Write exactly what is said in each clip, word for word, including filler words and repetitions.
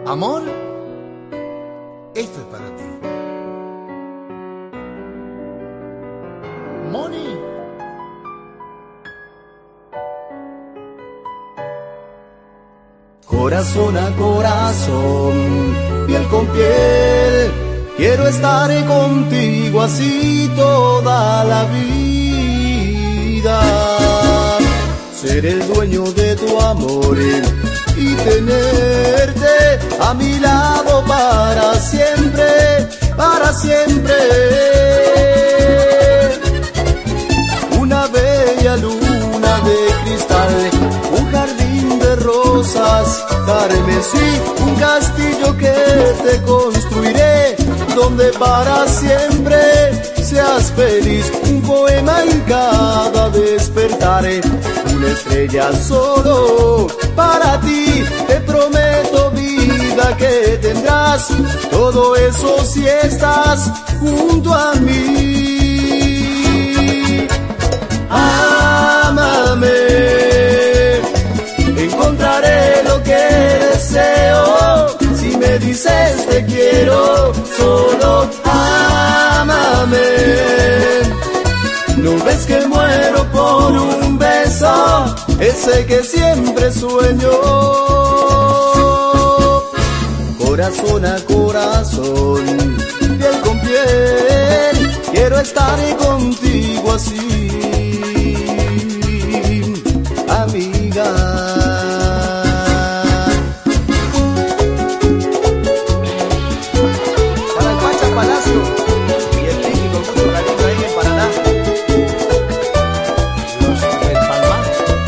Amor, esto es para ti. Moni. Corazón a corazón, piel con piel, quiero estar contigo así toda la vida. Ser el dueño de tu amor y tenerte a mi lado para siempre, para siempre. Una bella luna de cristal, un jardín de rosas, carmesí, un castillo que te construiré, donde para siempre seas feliz. Un poema en cada despertar, una estrella solo para ti. Te prometo, vida, que tendrás todo eso si estás junto a mí. Ámame, encontraré lo que deseo. Si me dices te quiero, solo ámame. ¿No ves que muero por un beso, ese que siempre sueño? Corazón a corazón, piel con piel, quiero estar contigo así, amiga. Para el Pacha Palacio y el Tiki con mucho cariño ahí en Paraná. Los del Palmar.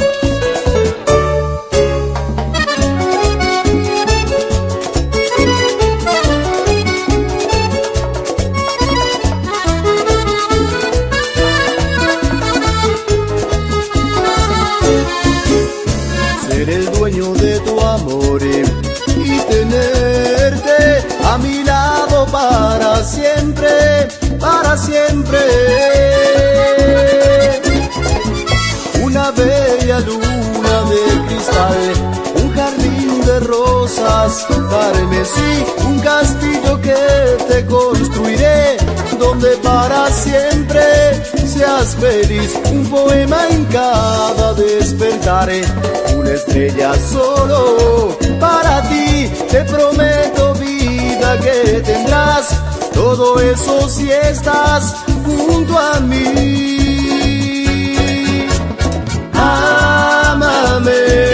Ser el dueño de tu amor y tenerte a mi lado para siempre, para siempre. Una bella luna de cristal, un jardín de rosas, carmesí, un castillo que te construiré, donde para siempre seas feliz. Un poema en cada despertar, una estrella solo para ti. Te prometo, vida, que tendrás todo eso si estás junto a mí. Ámame,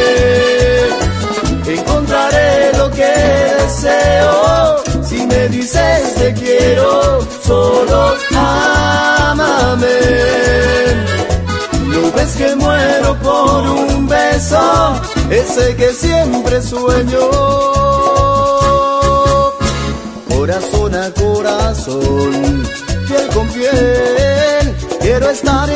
encontraré lo que deseo. Si me dices te quiero, solo ámame. ¿No ves que muero por un beso, ese que siempre sueño? Corazón a corazón, piel con piel, quiero estar